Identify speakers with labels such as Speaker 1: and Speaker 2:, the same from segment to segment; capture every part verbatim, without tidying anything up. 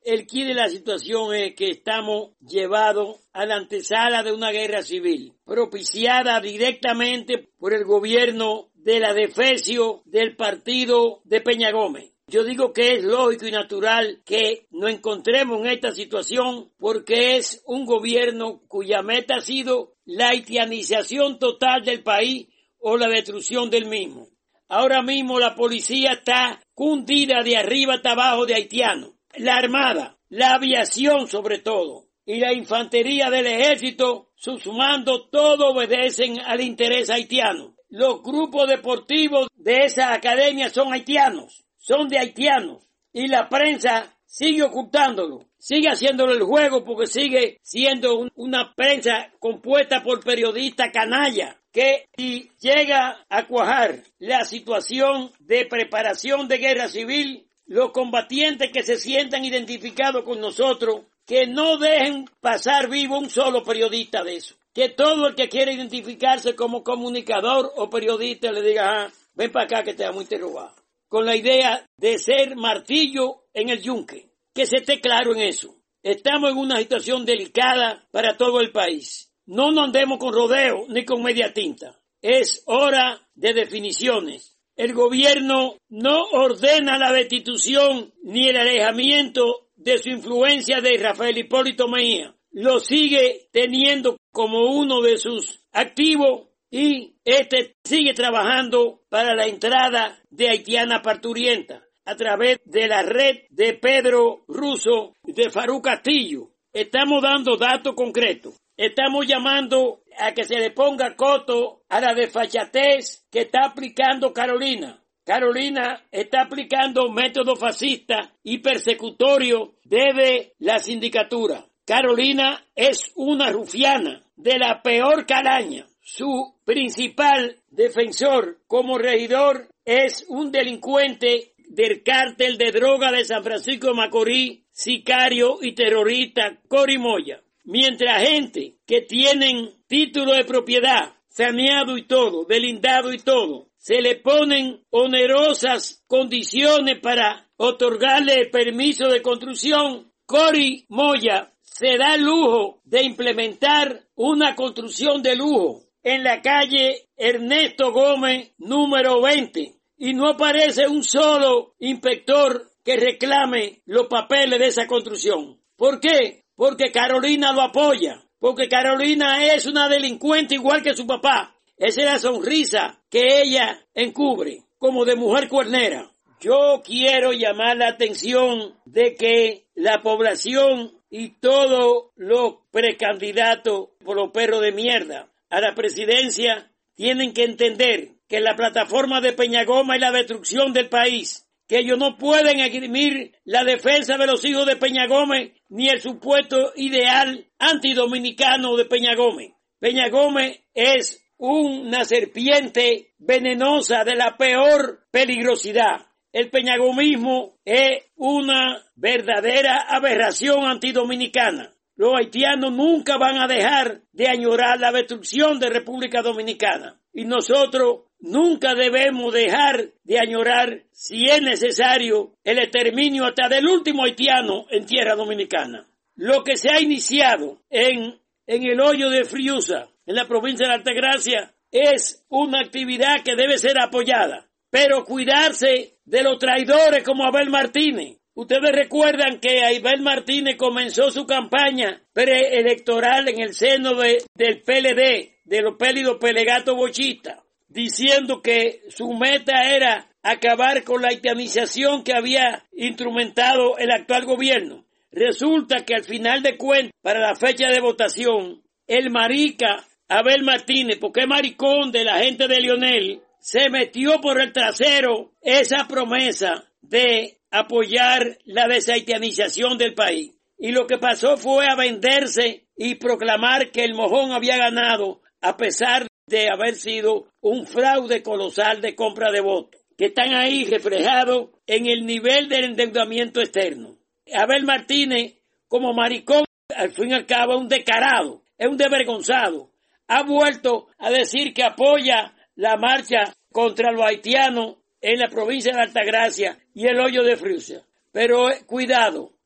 Speaker 1: el quid de la situación es que estamos llevados a la antesala de una guerra civil, propiciada directamente por el gobierno de la defecio del partido de Peña Gómez. Yo digo que es lógico y natural que nos encontremos en esta situación porque es un gobierno cuya meta ha sido la haitianización total del país o la destrucción del mismo. Ahora mismo la policía está cundida de arriba hasta abajo de haitianos. La armada, la aviación sobre todo, y la infantería del ejército, sus mandos, todo obedecen al interés haitiano. Los grupos deportivos de esa academia son haitianos, son de haitianos, y la prensa sigue ocultándolo, sigue haciéndolo el juego porque sigue siendo un, una prensa compuesta por periodistas canalla, que si llega a cuajar la situación de preparación de guerra civil, los combatientes que se sientan identificados con nosotros, que no dejen pasar vivo un solo periodista de eso. Que todo el que quiera identificarse como comunicador o periodista le diga, ah, ven para acá que te vamos a interrogar. Con la idea de ser martillo en el yunque. Que se esté claro en eso. Estamos en una situación delicada para todo el país. No nos andemos con rodeo ni con media tinta. Es hora de definiciones. El gobierno no ordena la destitución ni el alejamiento de su influencia de Rafael Hipólito Mejía. Lo sigue teniendo como uno de sus activos y este sigue trabajando para la entrada de haitiana parturienta a través de la red de Pedro Russo y de Farú Castillo. Estamos dando datos concretos. Estamos llamando a que se le ponga coto a la desfachatez que está aplicando Carolina. Carolina está aplicando método fascista y persecutorio desde la sindicatura. Carolina es una rufiana de la peor calaña. Su principal defensor como regidor es un delincuente del cártel de droga de San Francisco de Macorís, sicario y terrorista Cory Moya. Mientras gente que tienen título de propiedad, saneado y todo, delindado y todo, se le ponen onerosas condiciones para otorgarle el permiso de construcción, Cory Moya se da el lujo de implementar una construcción de lujo en la calle Ernesto Gómez, número veinte, y no aparece un solo inspector que reclame los papeles de esa construcción. ¿Por qué? Porque Carolina lo apoya, porque Carolina es una delincuente igual que su papá. Esa es la sonrisa que ella encubre, como de mujer cuernera. Yo quiero llamar la atención de que la población y todos los precandidatos por los perros de mierda a la presidencia tienen que entender que la plataforma de Peña Gómez es la destrucción del país, que ellos no pueden esgrimir la defensa de los hijos de Peña Gómez ni el supuesto ideal antidominicano de Peña Gómez. Peña Gómez es una serpiente venenosa de la peor peligrosidad. El peñagomismo es una verdadera aberración antidominicana. Los haitianos nunca van a dejar de añorar la destrucción de República Dominicana. Y nosotros nunca debemos dejar de añorar, si es necesario, el exterminio hasta del último haitiano en tierra dominicana. Lo que se ha iniciado en, en el hoyo de Friusa, en la provincia de Altagracia, es una actividad que debe ser apoyada. Pero cuidarse de los traidores como Abel Martínez. Ustedes recuerdan que Abel Martínez comenzó su campaña preelectoral en el seno de, del P L D, de los pélidos pelegatos bochistas, diciendo que su meta era acabar con la haitianización que había instrumentado el actual gobierno. Resulta que al final de cuentas, para la fecha de votación, el marica Abel Martínez, porque es maricón de la gente de Lionel, se metió por el trasero esa promesa de apoyar la deshaitianización del país. Y lo que pasó fue a venderse y proclamar que el mojón había ganado, a pesar de haber sido un fraude colosal de compra de votos, que están ahí reflejados en el nivel del endeudamiento externo. Abel Martínez, como maricón, al fin y al cabo es un descarado, es un desvergonzado. Ha vuelto a decir que apoya la marcha contra los haitianos en la provincia de Altagracia y el hoyo de Friusa. Pero eh, cuidado,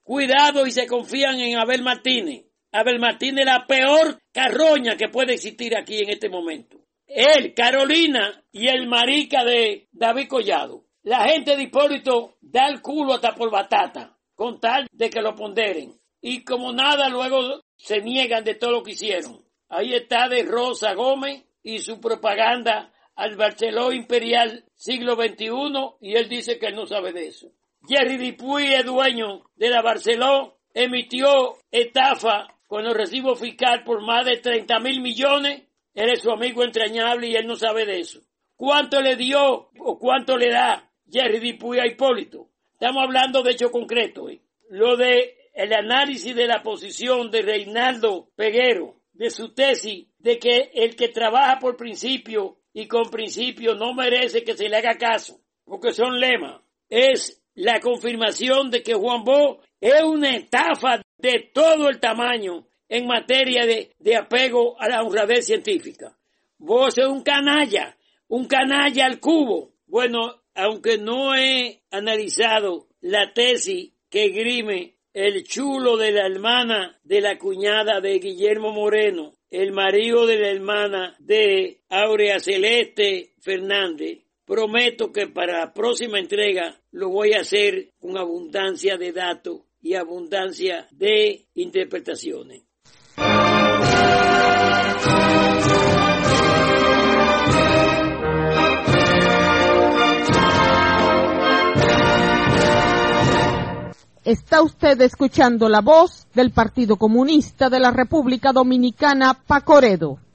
Speaker 1: cuidado y se confían en Abel Martínez. Abel Martínez es la peor carroña que puede existir aquí en este momento. Él, Carolina y el marica de David Collado. La gente de Hipólito da el culo hasta por batata, con tal de que lo ponderen. Y como nada, luego se niegan de todo lo que hicieron. Ahí está de Rosa Gómez y su propaganda al Barceló Imperial siglo veintiuno, y él dice que él no sabe de eso. Jerry Dupuy es dueño de la Barceló, emitió estafa con el recibo fiscal por más de treinta mil millones. Él es su amigo entrañable y él no sabe de eso. ¿Cuánto le dio o cuánto le da Jerry Dupuy a Hipólito? Estamos hablando de hecho concreto. ¿eh? Lo de el análisis de la posición de Reinaldo Peguero, de su tesis, de que el que trabaja por principio y con principio no merece que se le haga caso, porque son lemas, es la confirmación de que Juan Bosch es una estafa de todo el tamaño en materia de, de apego a la honradez científica. Bosch es un canalla, un canalla al cubo. Bueno, aunque no he analizado la tesis que esgrime el chulo de la hermana de la cuñada de Guillermo Moreno, el marido de la hermana de Aurea Celeste Fernández, prometo que para la próxima entrega lo voy a hacer con abundancia de datos y abundancia de interpretaciones.
Speaker 2: Está usted escuchando la voz del Partido Comunista de la República Dominicana, Pacoredo.